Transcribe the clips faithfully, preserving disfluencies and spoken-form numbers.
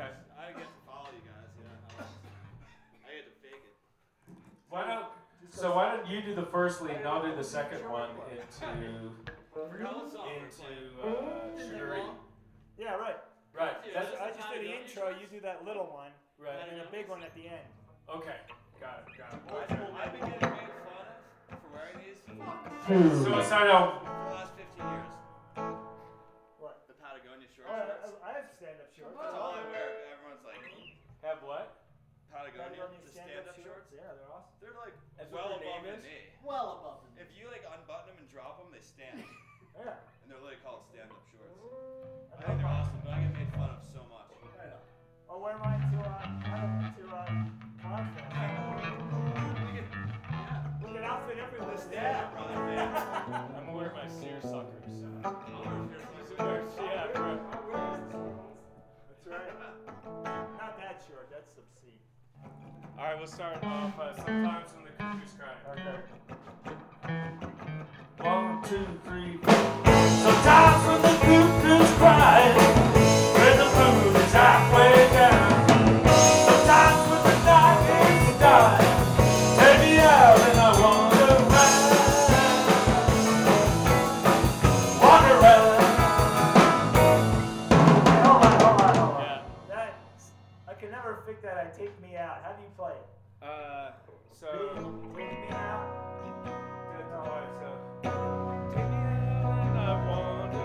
Okay. I get to follow you guys. Yeah. I get to fake it. Why don't? So why don't you do the first lead and I'll do the second one into into uh, Sugar. Yeah, right. Right. That's, I just did the intro. You do that little one, Right. and then a big one at the end. Okay. Got it. Got it. Well, I've been getting made fun of for wearing these So I started out. for the last fifteen years. What? The Patagonia short Oh, shorts. I, I have stand-up shorts. That's all I wear. Everyone's like, Have what? Patagonia, Patagonia the stand-up stand-up shorts. Yeah, they're awesome. They're like That's well what their above name the is? knee. Well above the If you like unbutton them and drop them, they stand. Yeah. And they're literally called stand-up shorts. I think they're awesome, but I get made fun of so much. Right on. Oh, wear mine to uh, to uh, Podfest. We can, yeah. We can outfit everyone. Yeah, brother, man. I'm gonna wear my seersuckers. I'll wear a pair of Yeah, bro. That's right. Not that short. That's obscene. All right, we'll start off. Uh, sometimes when the cuckoo's crying. Okay. One, two, three, four. Sometimes when the cuckoo's crying, when the moon is halfway down. Sometimes when the night is dying, take me out and I wander around. Wander around. Hey, hold on, hold on, hold on. Yeah. That, I can never figure that. I take me out. How do you play it? Uh, so. Take me out. That's all right, so. Take me out and I wander.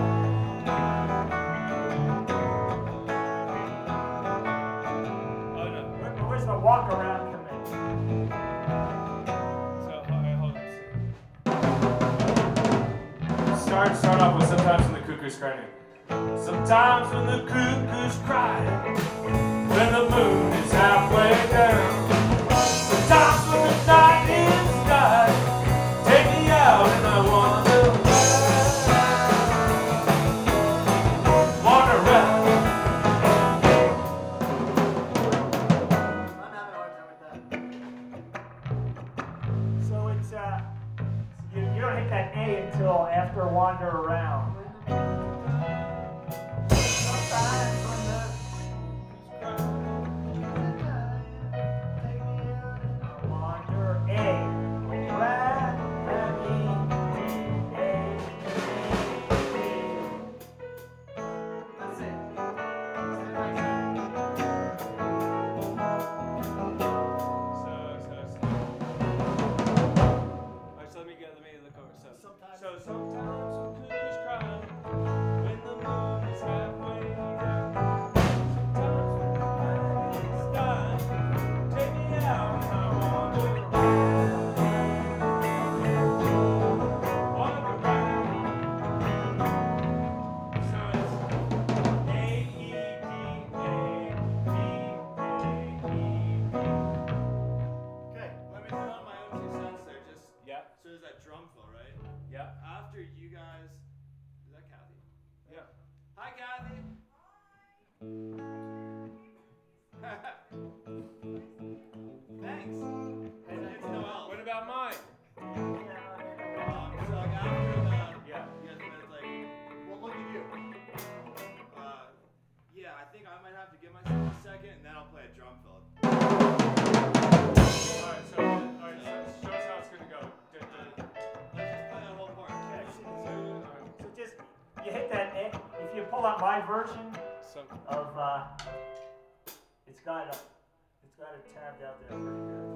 Oh no. Where, where's the walk around come in? So, alright, hold on. Start, start off with sometimes when the cuckoo's crying. Sometimes when the cuckoo's crying, when the moon is halfway down. Sometimes when the night is dying, take me out and I wander around. Wander around. I'm having a hard time with that. So it's uh, you, you don't hit that A until after wander around. Sometimes when the wander A, around, A, That's it. So, so, so. Alright, so let me get, let me look over. So, Sometimes. so sometimes when cuckoo's crying, when the moon is halfway down. Sometimes when the night is dying, take me out and I wander around. Wander around. So it's A E D A B A E B. Okay, let me put on my own two cents there. Just Yeah, so there's that drum fill, right? yeah, After you guys, is that Kathy? yeah. Hi, Kathy. Thanks. Hey, it's Noel. What about mine? Um, so like after the, Yeah. you guys minutes like, Well, look at you. uh, yeah, I think I might have to give myself a second, and then I'll play a drum fill. Alright, so, alright, so show us how it's gonna go. Let's just play that whole part. Yeah, so, so just you hit that A. If you pull out my version So, of uh, it's got a it's got it tabbed out there pretty good.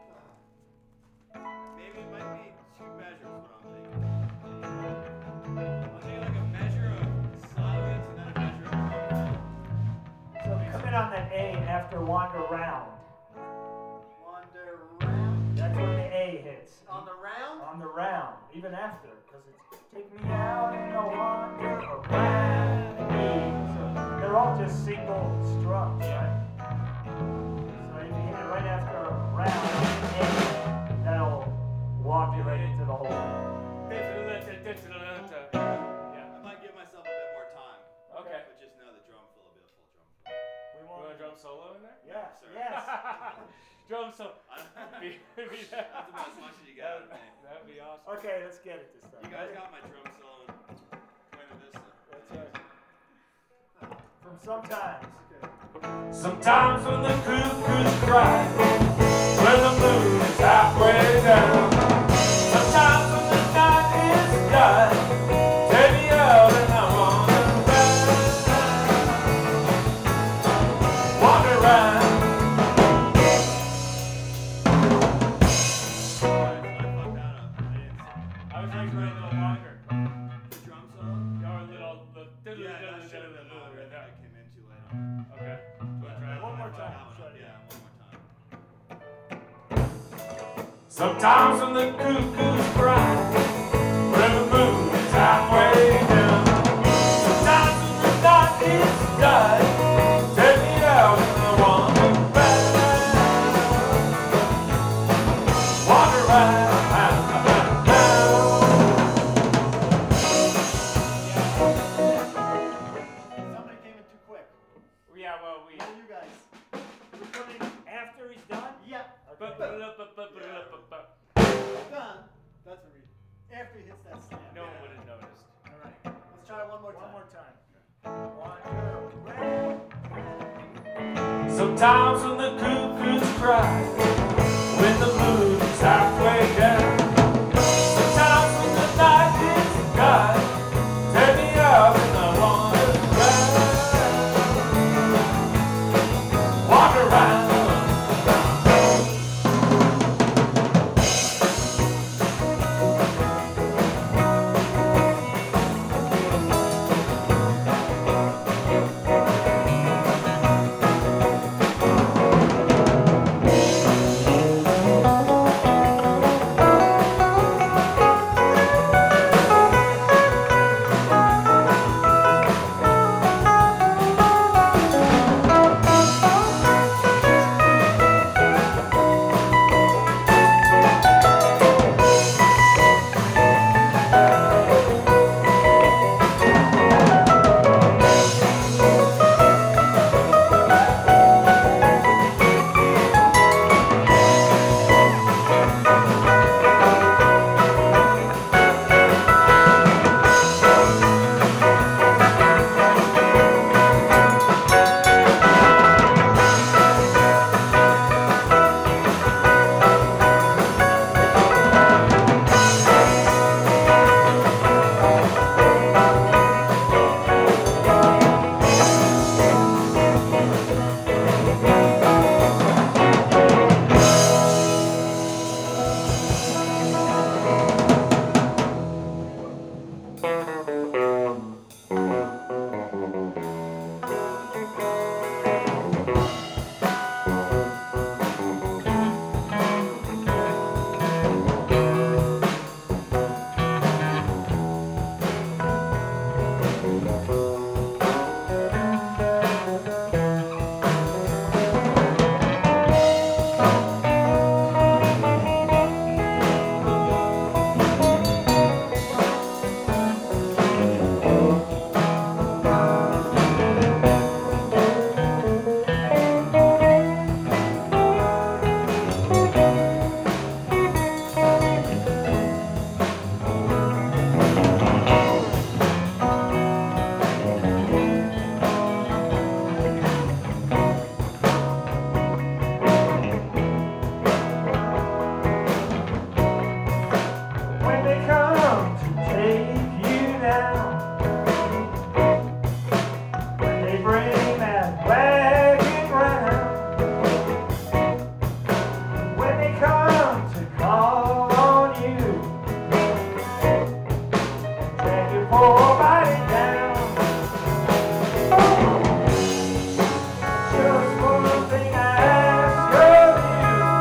Maybe it might be two measures, what I'm thinking. I'll take like a measure of silence and then a measure of drum So come in on that A after wander round. Wander round. That's when the A hits. On the round? On the round, even after, because it's take me out and go wander around. So they're all just single strums, right? So if you hit it right after a round, A, that'll walk you right into the whole. yeah. I might give myself a bit more time. Okay. But just know the drum fill will be a full drum fill. We You won't. want a drum solo in there? Yes, Sir. yes. Drum solo. I don't Be, be That's about as much as you got out of me. That'd be awesome. Okay, let's get it this time. You guys got my drum solo in Buena Vista. That's right. From sometimes. Okay. Sometimes when the cuckoos cry, when the moon is halfway down. Sometimes when the night is done, take me out and I wanna ride. Wander around. I was like right a little longer. The drum solo? Or a little, the, Yeah, that should have been longer. I think I came in too late on it. Okay. But try One more time. that one. Try it Yeah, one more time. Sometimes when the cuckoos cry, when the moon is halfway down. Sometimes when the night is done, take me out and I wanna ride. Wander around. Somebody came in too quick. Yeah, well, we. What are you guys? We're coming after he's done? Yep. But, Okay. but, but, but, but, but, but. Done. That's a read. After he hits that snap. No one would have noticed. All right. Let's try it one more time. One more time. Wander around. Sometimes when the cuckoos cry, when the moon is halfway down. Sometimes when the night is gone, take me out and I wanna ride. Wander around.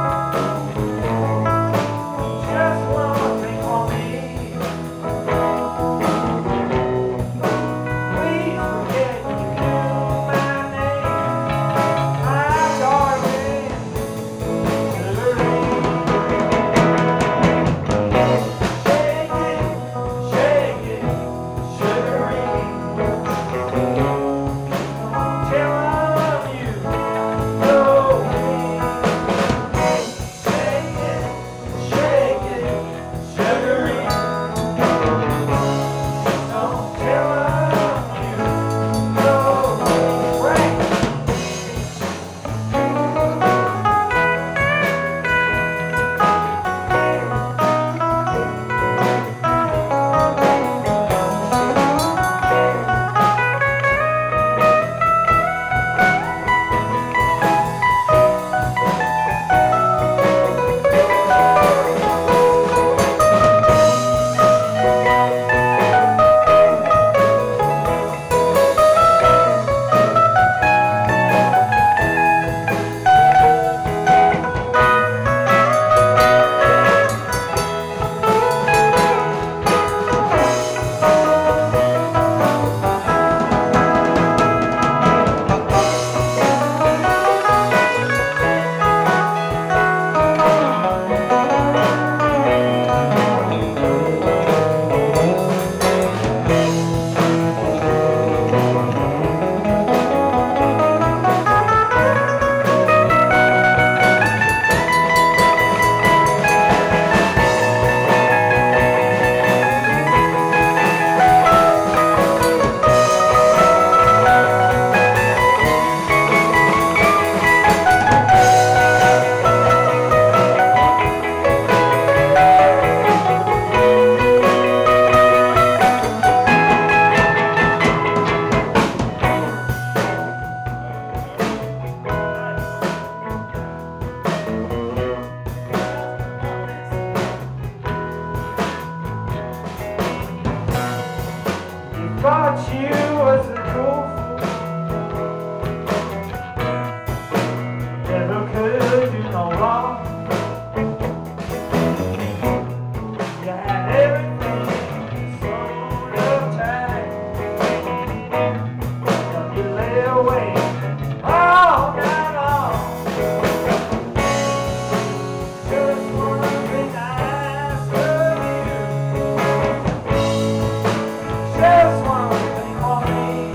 Just one thing for me. thought you was a cool fool. Never could do no wrong. You had everything sort of tight. Now you lay awake all night long. Just wanna be nice to you. Just one thing for me.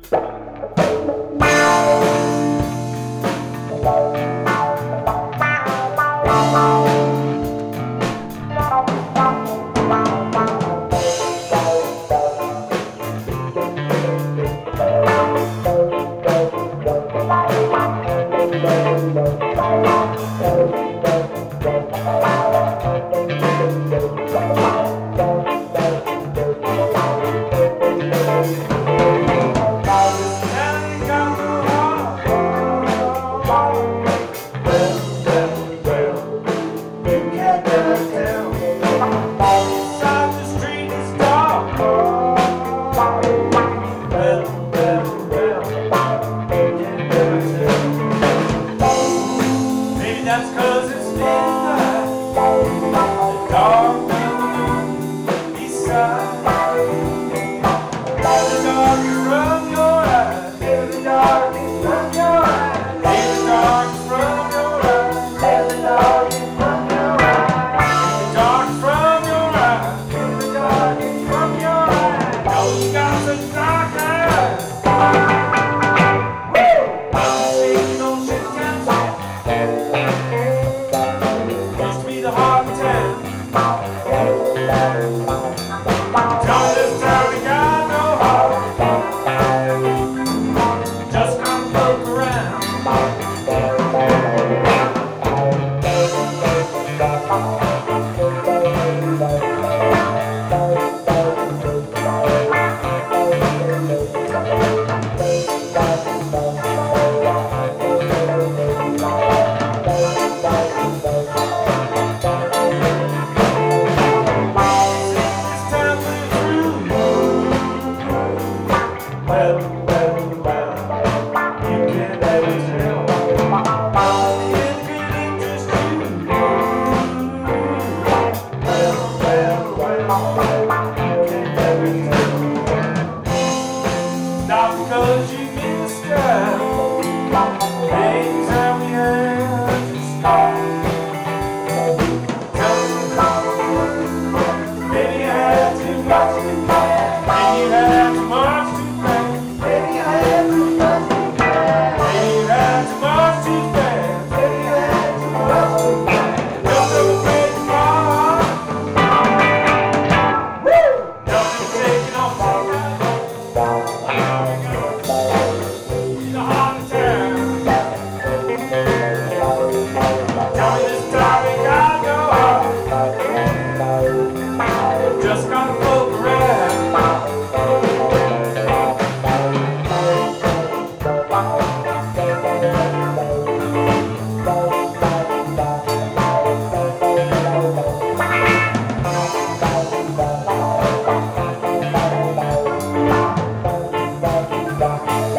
Bye.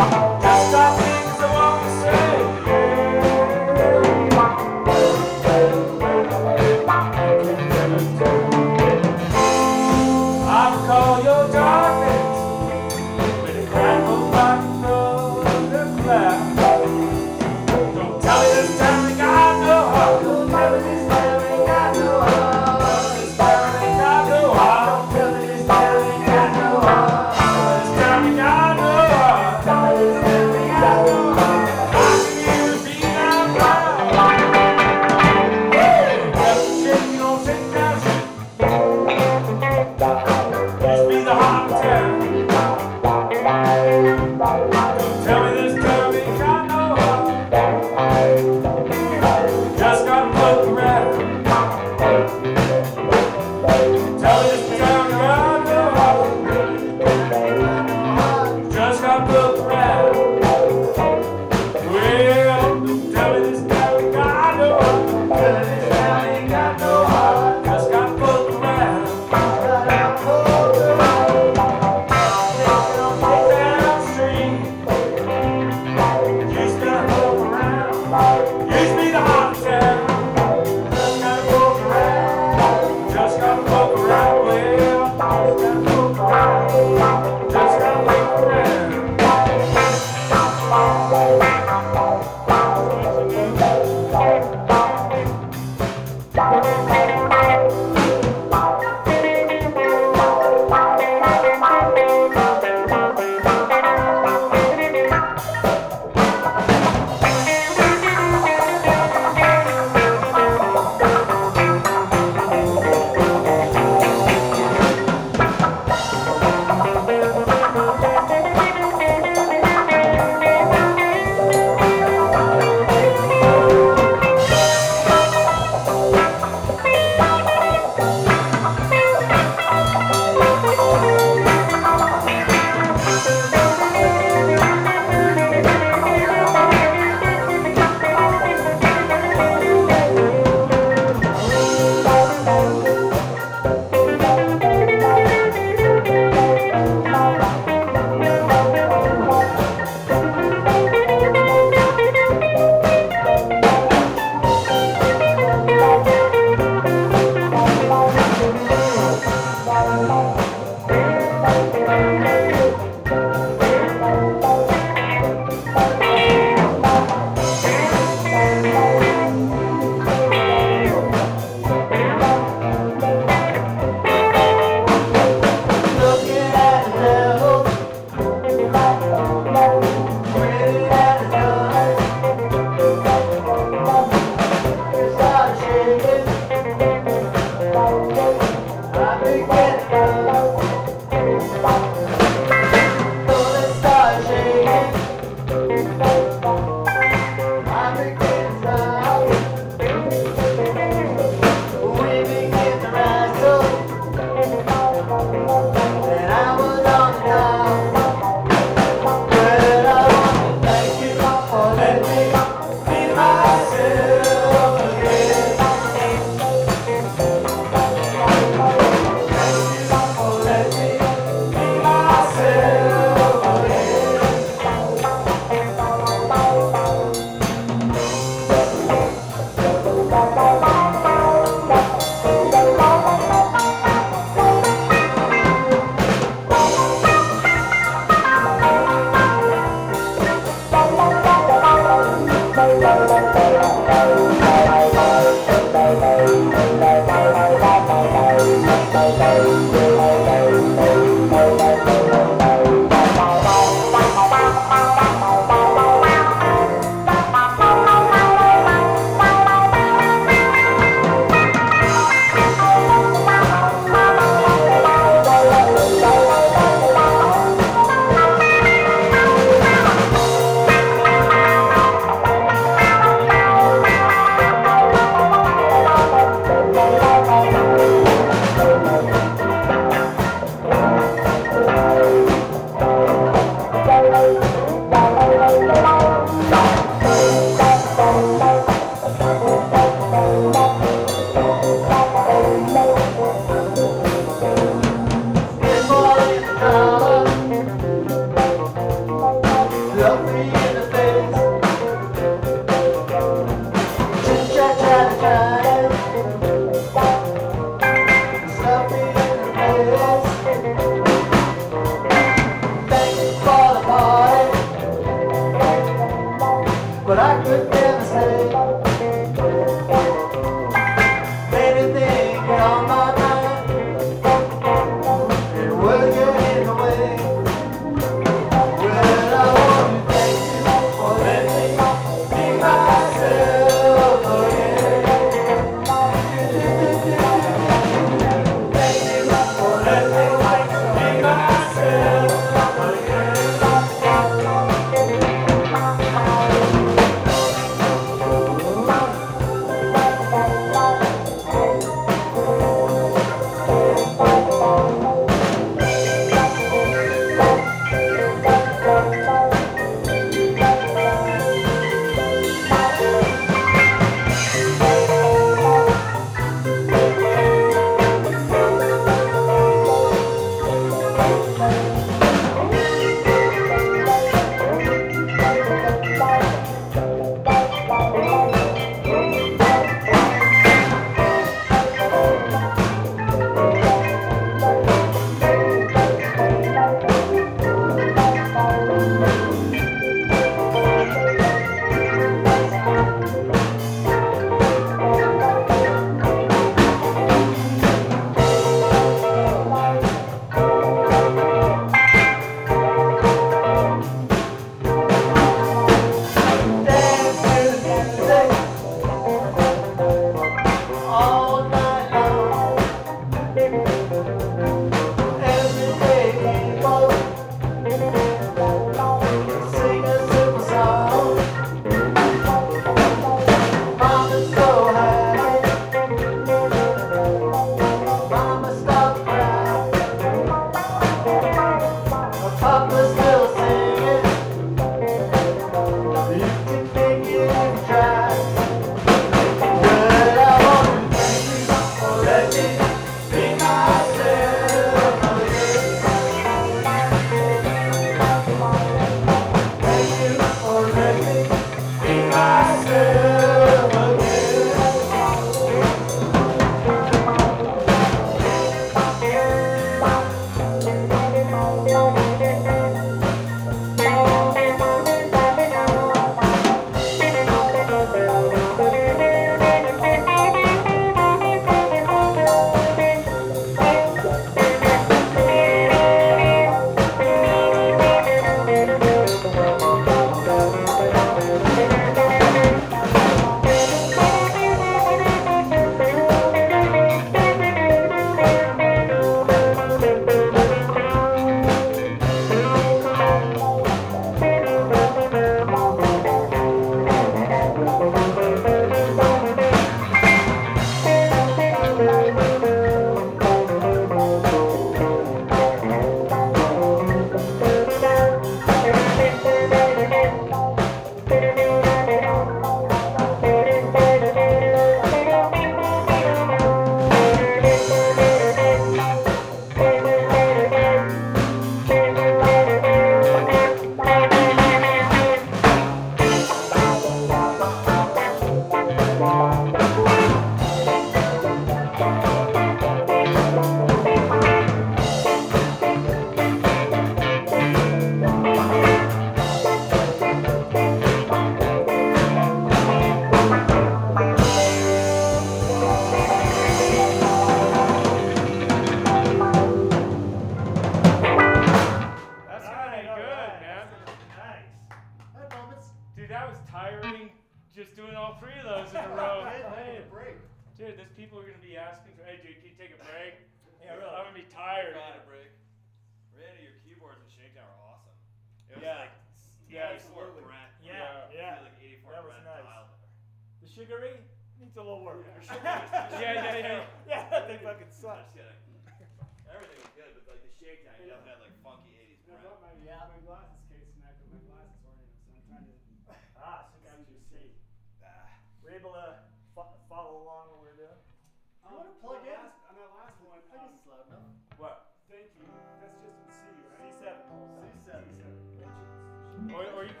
Dude, that was tiring. Just doing all three of those in a row. Hey, break. Dude, there's people who are gonna be asking for. Hey, dude, can you take a break? Yeah, really. I'm gonna be tired. Got a break. Randy, your keyboards and Shakedown are awesome. It was Yeah. like Yeah, eighty-four absolutely. Brent. Yeah, Yeah. yeah. Like eighty-four That was Brent nice. dial there. The sugary needs a little work. Yeah, yeah, yeah. Yeah, they fucking suck. Just kidding. Everything was good, but like the Shakedown, you definitely had like funky eighties And I Brent. brought my, Yeah. my glasses case and I put my glasses oriented, so I'm trying to. Ah, so now you see. Ah. We're able to fo- follow along what we're doing. Um, wanna plug on in? Last, on that last one, I um, guess it's loud enough. What? thank you. That's just in C, C right? seven. C seven. Or, or you,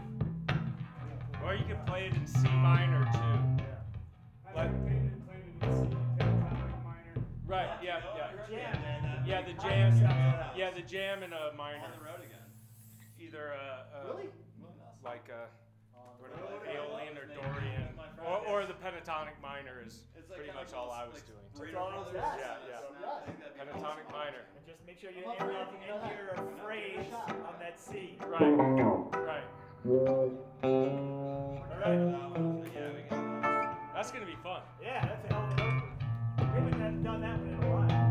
or you can play it in C minor too. Yeah. I Like- like painted and played it in C, pentatonic minor. Right. Yeah. Oh, I Yeah. heard Jam. that, man, that Yeah. big The Hi, jam. Sam. Yeah. The jam in a on minor. the road again. Either uh, uh Really? like uh, On what the are road. they, Aeolian or That's Dorian, my friend. or, or the pentatonic minor is It's like pretty kinda much all I like was doing. Burrito That's all it was. Brothers. Yeah, yeah. Snap. I think that'd be Pentatonic awesome. minor. And just make sure you I'm end up up for in anything, your you know. phrase Shot. on that C. Right. Right. All right. That one, yeah, we can do that. That's gonna be fun. Yeah, that's a hell of an opener. We haven't done that one in a while.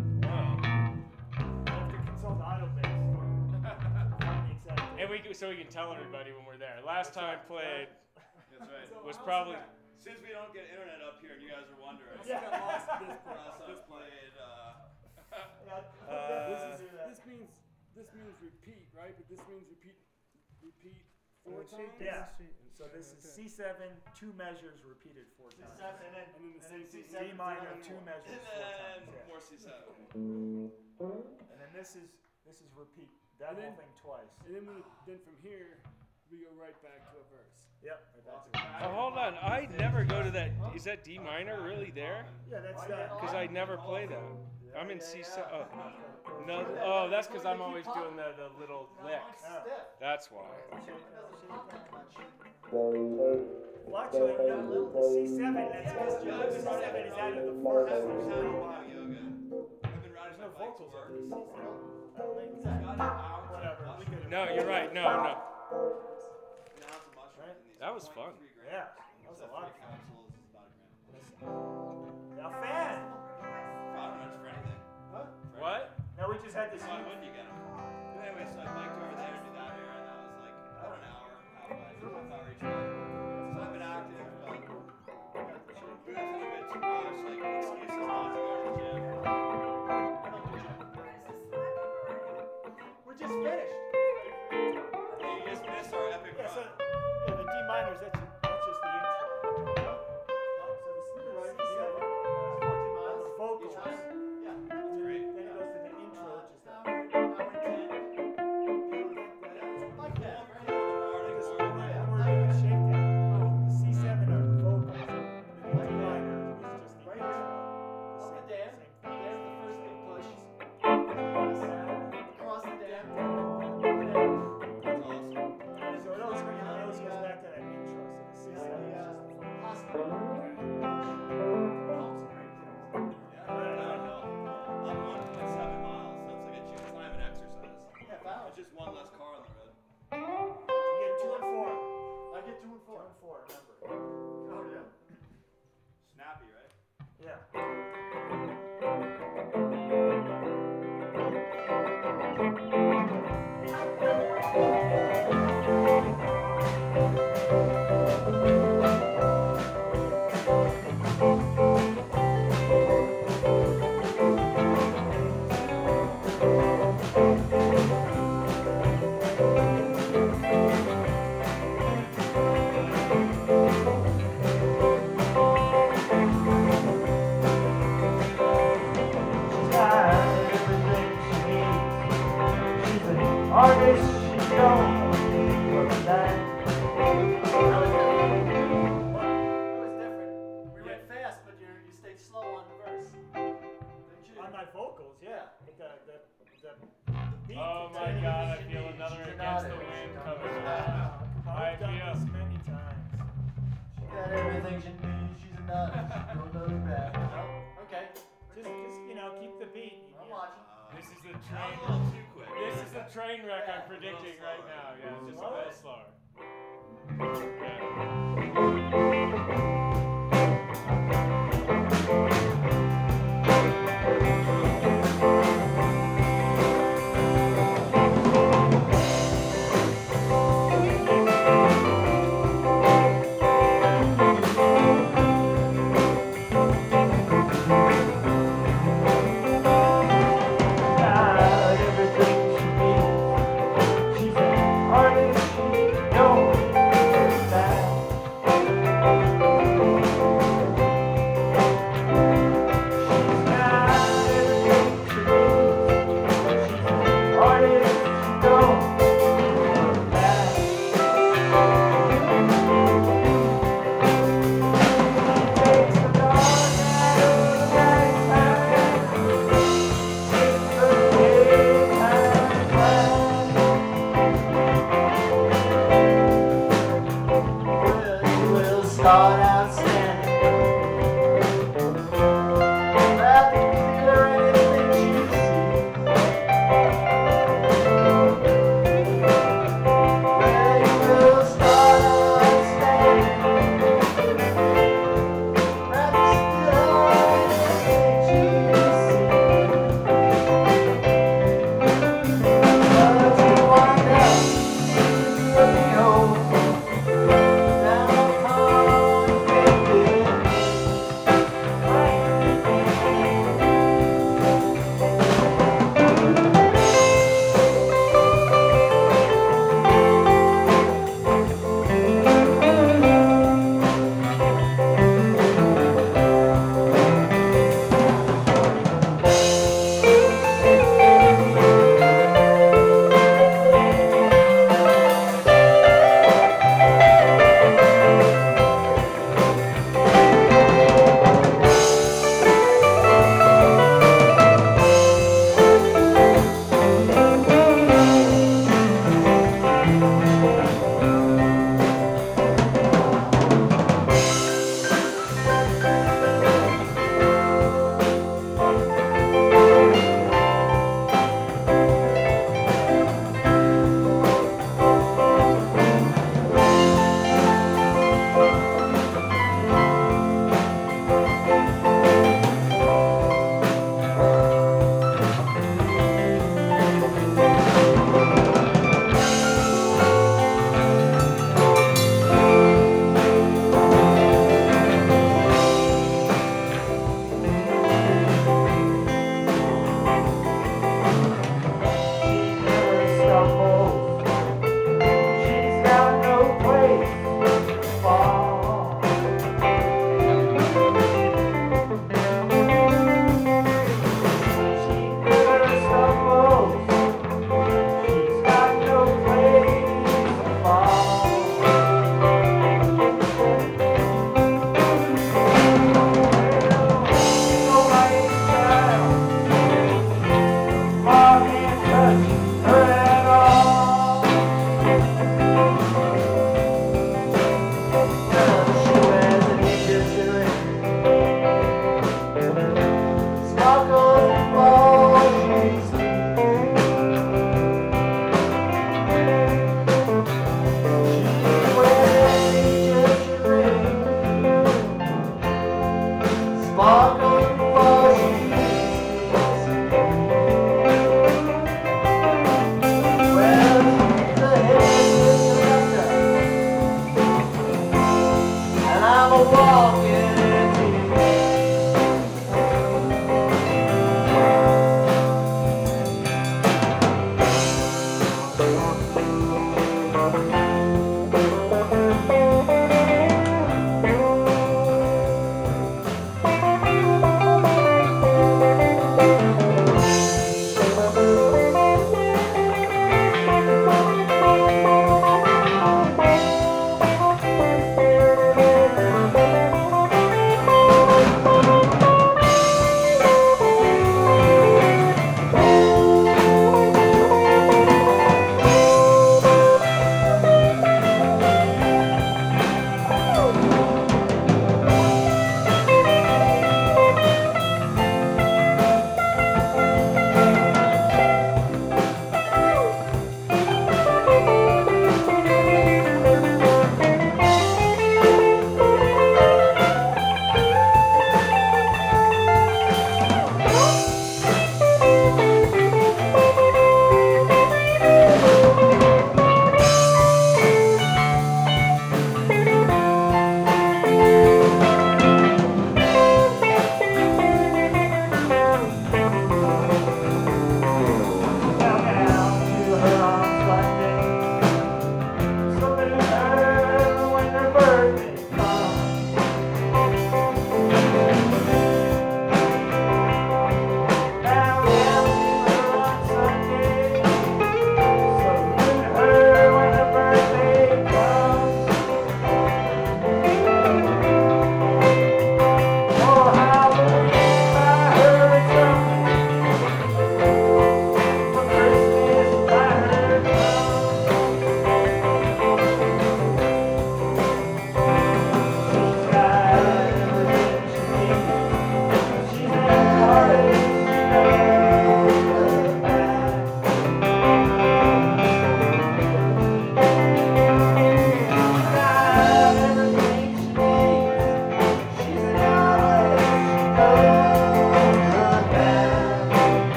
Wow. We'll have to consult Autobase. Find the exact date. And we can, so we can tell everybody when we're there. Last time played That's right. So was how's probably that? Since we don't get internet up here and you guys are wondering, Yeah. I got lost at this point. last At time this point. played, uh, Yeah, Uh, this is This means this means repeat, right? But this means repeat repeat four Uh, times. yeah. So this is C seven, two measures repeated four C times. seven and then, And then the and same then C thing. seven. D minor, and two then measures and four then times. Yeah. more C seven. And then this is this is repeat. That And whole then- thing twice. And then we then from here we go right back to a verse. Yep. That's it. Oh, hold on. I never go to that. Is that D minor really there? Yeah, that's that. Because I never play that. Yeah, I'm in yeah, C yeah. seven. Oh. No. Oh, that's because I'm always doing the, the little licks. Oh. Stiff. That's why. It doesn't pop that much. Well, actually, you know, the C seven, that's because the C seven is out of the first. I've There's been no, doing uh, yoga. I've been riding there's no my bike to vocals work. on the C seven. I don't think It's got an ounce of Whatever, we mushroom. could- No, you're right. No, no. An ounce of mushroom in these That was zero fun. point three grams. Yeah, that was a So lot of three fun. capsules is about a gram. Now, fan. Five minutes for anything. Huh? For What? Now we just had this. Why wouldn't you get them? But anyway, so I biked over there to do that here, and that was like about an hour, halfway, half hour each way. So I've been active, but booze is a bit too much, like excuses not to go to the gym. I don't do gym. We're just finished. Hey, you just missed our epic Yeah, so, run. yeah, the D minors, that's, that's just the intro. Oh, so the C Right, C seven, It's fourteen miles. the vocals. Each time. Yeah. That's great. Then it goes to the intro, which is the. Hour, hour and ten. Like that, right? Because Arctic when Warrior. we're we're doing a shakedown, the C seven are the vocals, and the D minor is just the Right. intro. Up the dam. Same thing. There's the first big push. Across the dam. And then That's awesome. So it always, it always goes back to that intro, so the C seven is just the vocals. hospital. Yeah, that would help. I'm one point seven miles, so it's like a gym climate exercise. Yeah, valid. It's just one less car on the road. You get two and four. I get two and Two four. and four, remember. Oh, yeah. Snappy, right? Yeah. She's got everything she needs. She's an artist, she knows what's that. That was different. We went fast, but you you stayed slow on the verse. Didn't you? On my vocals, yeah. But the, the, the, the beat. Oh the my everything God! I she feel needs. another She's an against the artist. wind She's coming an on. I've I done feel- this many times. She got everything she needs. She's a nut. She don't look back. Oh, okay. Just, just, you know, keep the beat. I'm Yeah. watching. Uh, This is the that was train. a little too quick. This is the a train wreck Yeah, I'm predicting a right little now. Yeah, just a Slower? little slower. Got everything she needs. She's an artist, she knows that. She's got everything she needs. She's an artist, she knows that. She takes the dark out of the nighttime. Takes the daytime plan. We'll, we'll start out standing at the clear anything she sees. We'll start out standing at the clear anything she sees. But you wind up in the old She never stumbles. She's got no place to fall. She never stumbles. She's got no place to fall. Well, no right child. Mom can't touch her at all. She wears an Egyptian ring, sparkles and balls she sleeps. She wears an Egyptian ring, sparkles and balls she sleeps. Well, she's a headless conductor, and I'm a walking antique.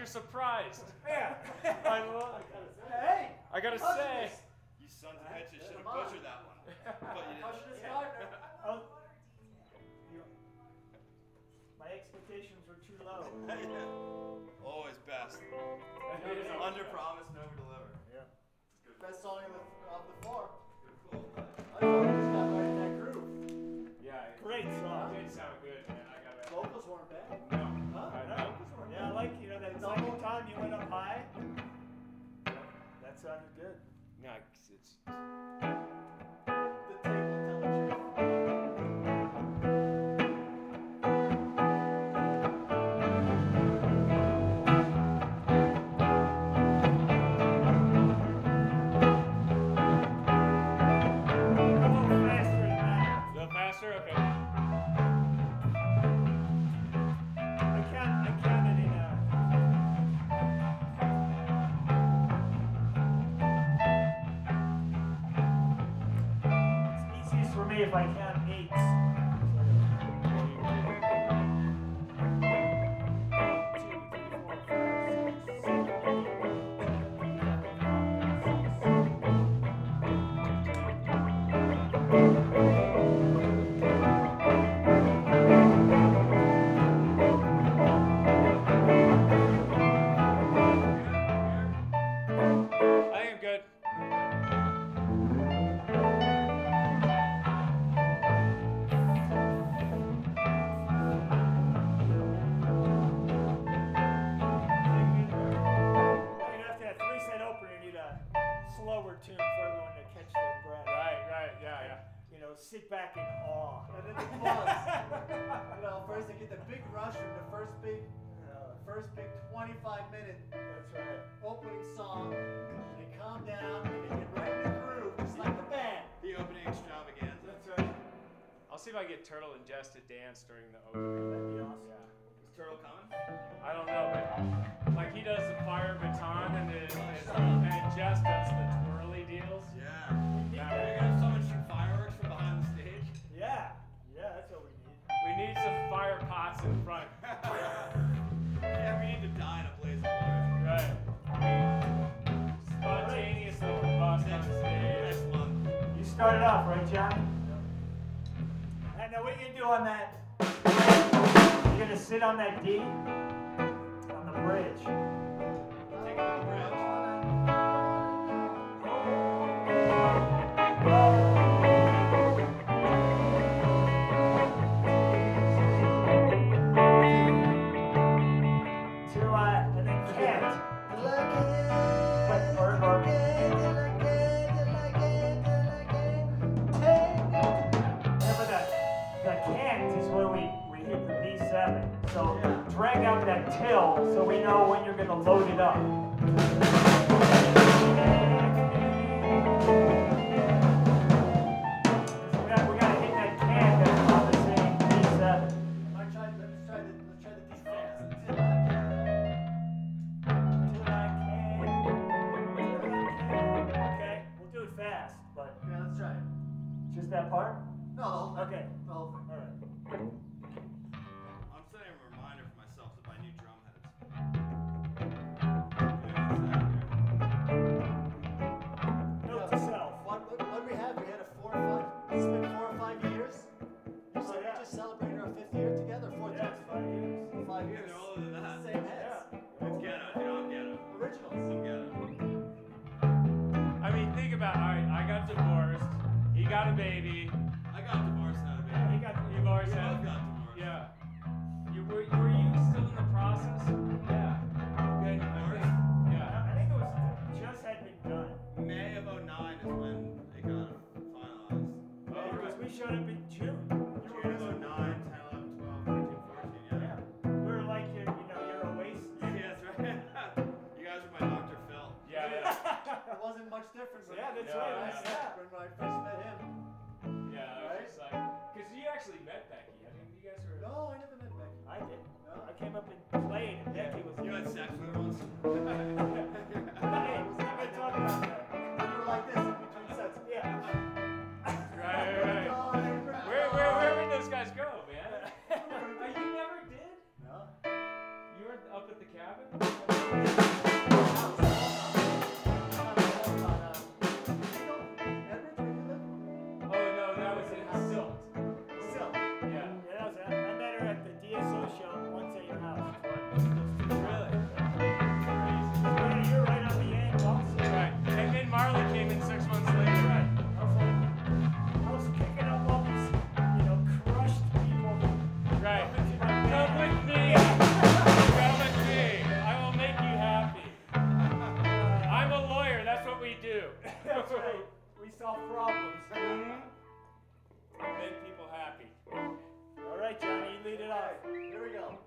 you're surprised. Yeah. I love. Hey! I gotta Touch say. this. You sons of bitches should have Come on. butchered that one. But you Touch didn't. this partner. Oh, you- my expectations were too low. Always best. Under promise, never deliver. Yeah. Best song of the, of the four. Good call, bud. I thought we just got right in that groove. Yeah. Great song. It did sound good, man. I gotta. Vocals weren't bad. No. Huh? I No, know. yeah, I like, you know, that second time you went up high. That sounded good. No, it's. it's The table will tell the truth. A little faster than that. a little faster? Okay. I count, I counted in uh It's easiest for me if I count eights. Two, three, four, five, six, seven, eight, I think I'm good. You'd have to have three set opener, you need a slower tune for everyone to catch their breath. Right, right, yeah, yeah. You know, sit back in awe. And then the pause. You know, first they get the big rush from the first big, uh, first big twenty-five minute That's right. opening song. And they calm down and they get right in the groove, just like the band. The opening extravaganza. That's right. I'll see if I can get Turtle and Jess to dance during the opening. That'd be awesome. Yeah. Is Turtle coming? I don't know, but like he does the fire baton and his, his and Jess does the twirly deals. Yeah. We need Now, are you that. gonna have someone shoot fireworks from behind the stage? Yeah. Yeah, that's what we need. We need some fire pots in front. Yeah, we need to die in a blaze of glory. Right. Spontaneously combust on stage. Next month. You started off, right, Johnny? And now what you gonna do on that? You're gonna sit on that D on the bridge. Take it to the bridge. To uh, and then can't. But or, or remember that the can't is when we, we hit the B seven. So drag out that till so we know when you're gonna load it up. We gotta, we gotta hit that can that's on the same B seven. I tried, let's try the, let's try the D fast. Till I can. Till I can. Okay, we'll do it fast, but Yeah, let's try it. just that part? No, the whole thing. Okay. The whole thing. All right. I'm setting a reminder for myself to buy new drum heads. Note to self. What, what, what we had? We had a four or five, it's been four or five years. You Oh, said yeah. we just celebrated our fifth year together, fourth Yeah, year. it's five years. Five Yeah, years. they're older than that. Same heads. It's ghetto, dude. I'm ghetto. Originals. I'm ghetto. I mean, think about all right. I got divorced. He got a baby. I got divorced out of Yeah, he it. got You've always We had. both got divorced. Yeah. You were, were you still in the process? Yeah. Good. Divorced? Yeah. I think it was just had been done. May of oh nine is when it got finalized. Yeah, because we showed up in June. June of oh nine, ten, eleven, twelve, thirteen, fourteen, yeah. Yeah. We were like your, you know, your oasis. Yeah, that's right. You guys were my Doctor Phil. Yeah. Yeah. It wasn't much different. when- Yeah, that's Yeah, right. yeah. Yeah. When I first met him. Yeah. It was just like, because you actually met Becky. I mean, you guys were. No, I never met Becky. I did. No. I came up and played, and Becky was. You had sex with her once? Hey, we're gonna talk about that. You were like this in between sets. Yeah. Right, right, right. Oh, Where, solve problems. Make people happy. All right, Johnny, you lead it off. Here we go.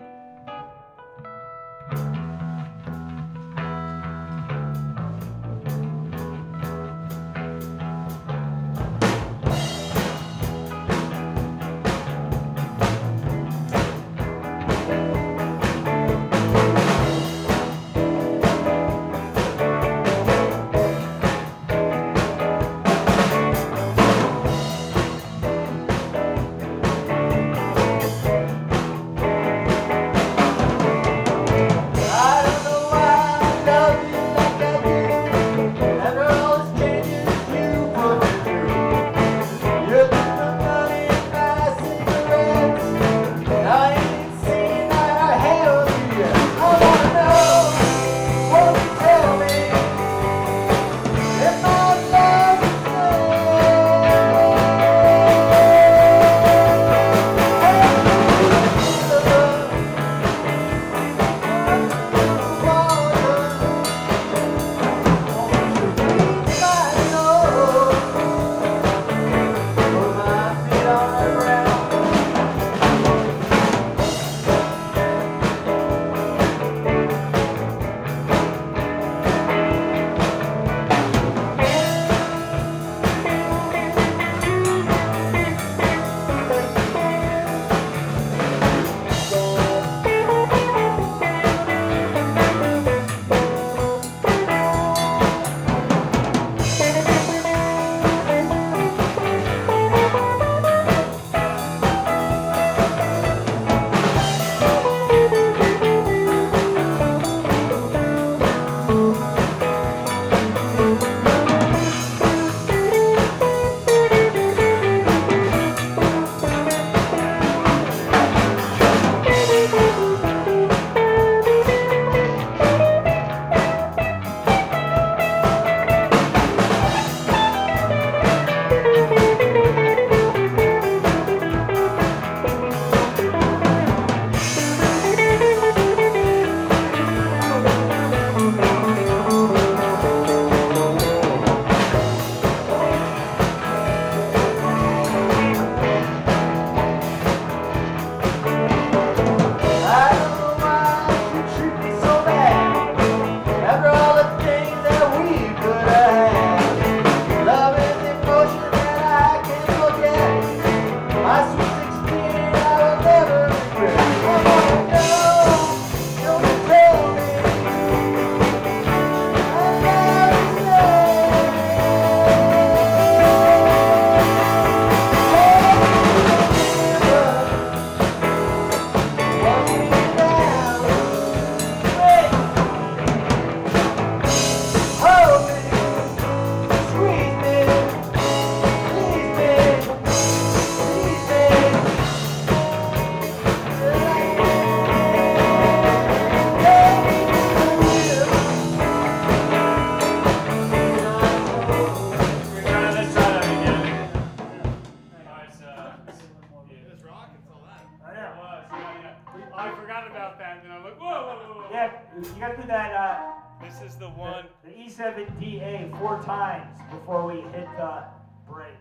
You gotta do that, uh, This is the one. the, the E seven D A four times before we hit the break.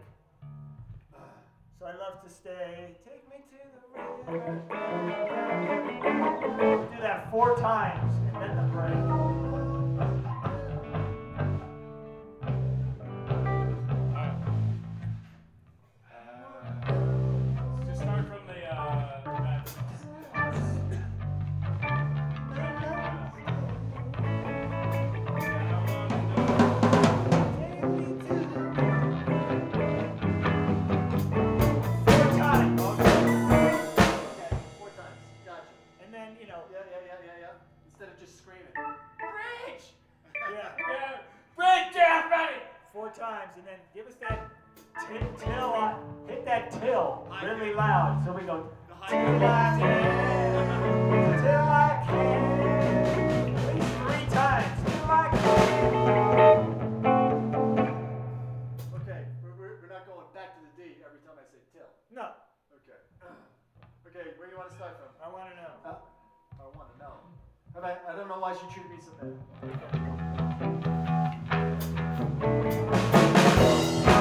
So I love to stay, take me to the river. Do that four times and then the break. Just start from the, uh, that. Four times. Okay, four times. Gotcha. And then, you know, Yeah, yeah, yeah, yeah, yeah. Instead of just screaming. Bridge! yeah, Yeah. Break down, buddy! four times, and then give us that t- till, uh, hit that till really loud. So we go, The till high I can, till I can. At least three times, till I can. Okay, we're, we're, we're not going back to the D every time I say till. No, Okay. Okay, where do you want to start from? I want to know. Uh, I want to know. I, mean, I don't know why she treated me so bad.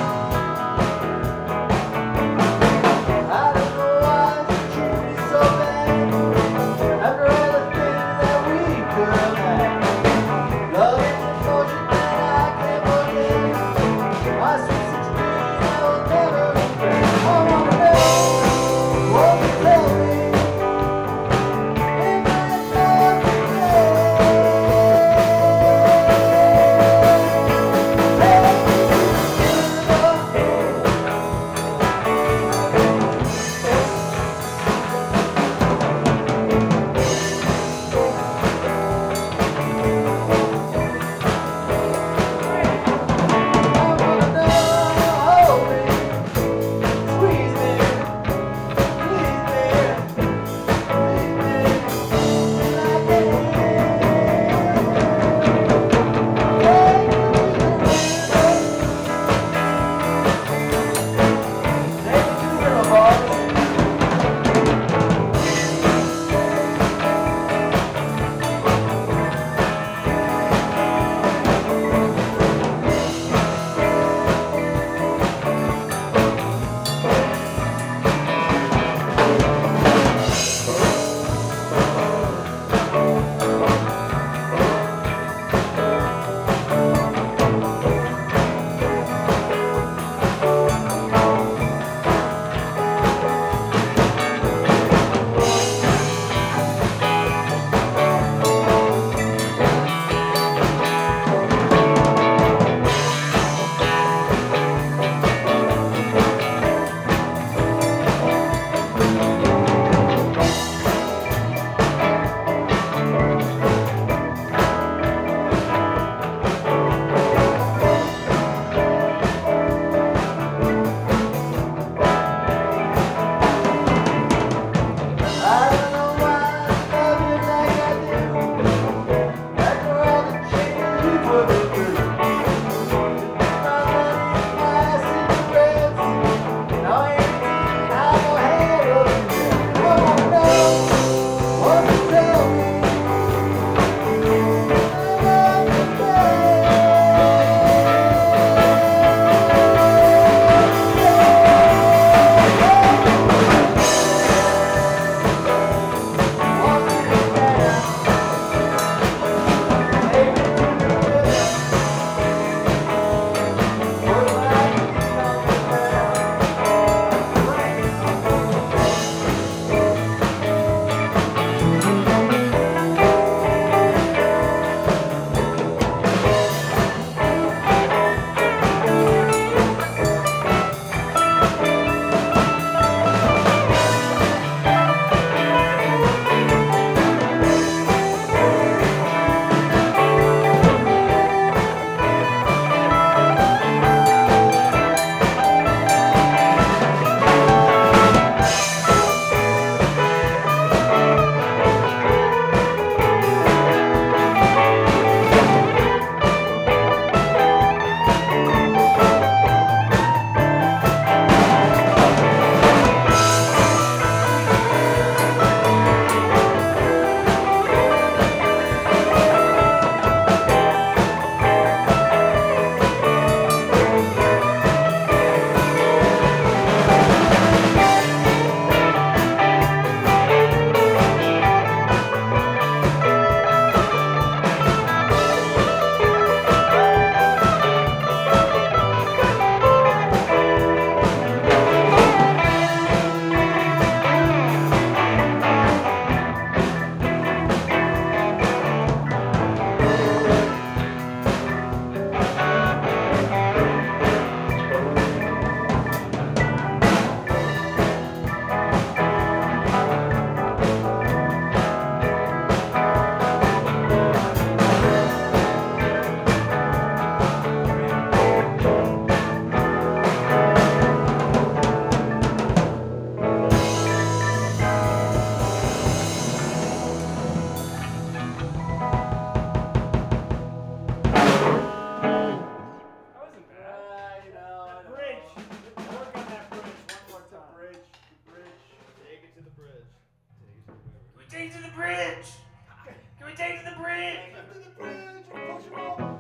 it to the bridge? Can we take it to the bridge? To the bridge and push him over.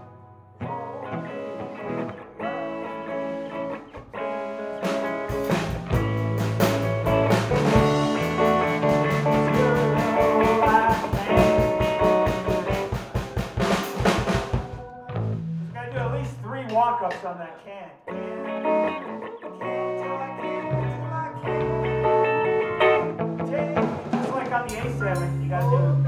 Walk-ups on that can. Just like on the A seven, you gotta do it.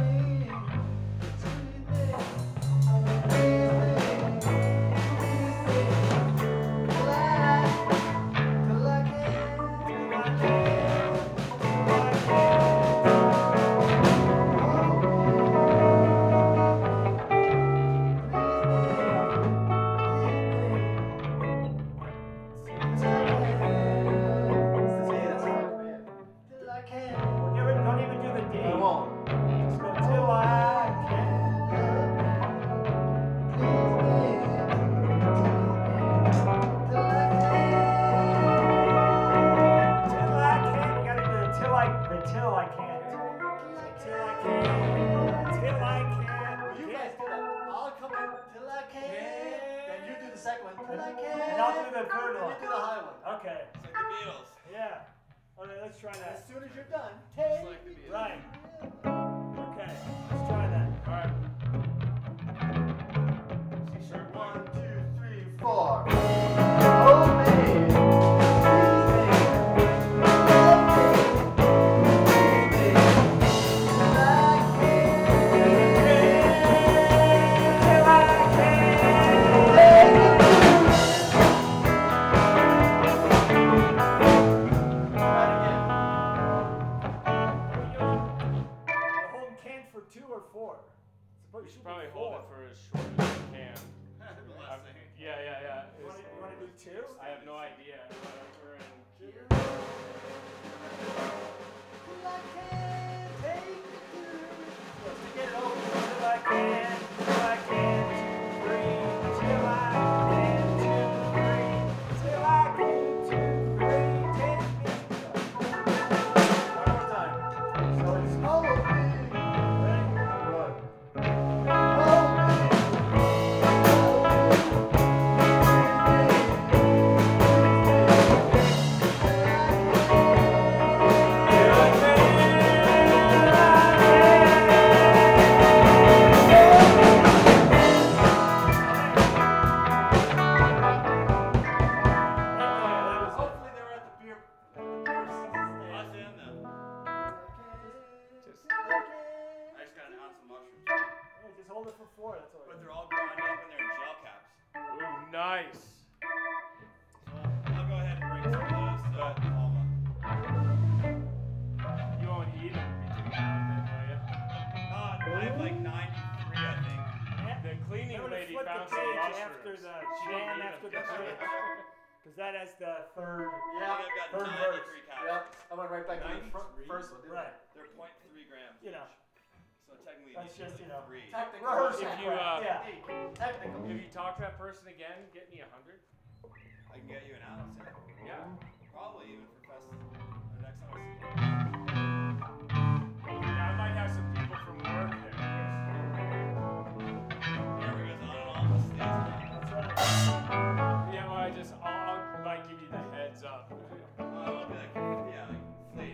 That has the third, yeah, third verse. Yep, I went right back to the fir- first one, didn't Right. They're zero point three grams. You know. Each. So technically, That's just, you know, three. Technical. rehearsal. If you, uh, Yeah. Technical. If you talk to that person again, get me a hundred. I can get you an ounce. Yeah. Yeah. Probably even